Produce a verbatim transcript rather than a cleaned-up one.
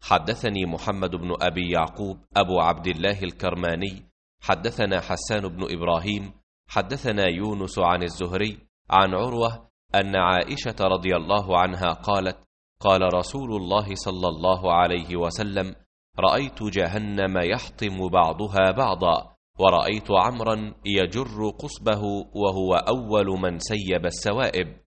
حدثني محمد بن أبي يعقوب أبو عبد الله الكرماني حدثنا حسان بن إبراهيم حدثنا يونس عن الزهري عن عروة أن عائشة رضي الله عنها قالت: قال رسول الله صلى الله عليه وسلم: رأيت جهنم يحطم بعضها بعضا، ورأيت عمرا يجر قصبه وهو أول من سيب السوائب.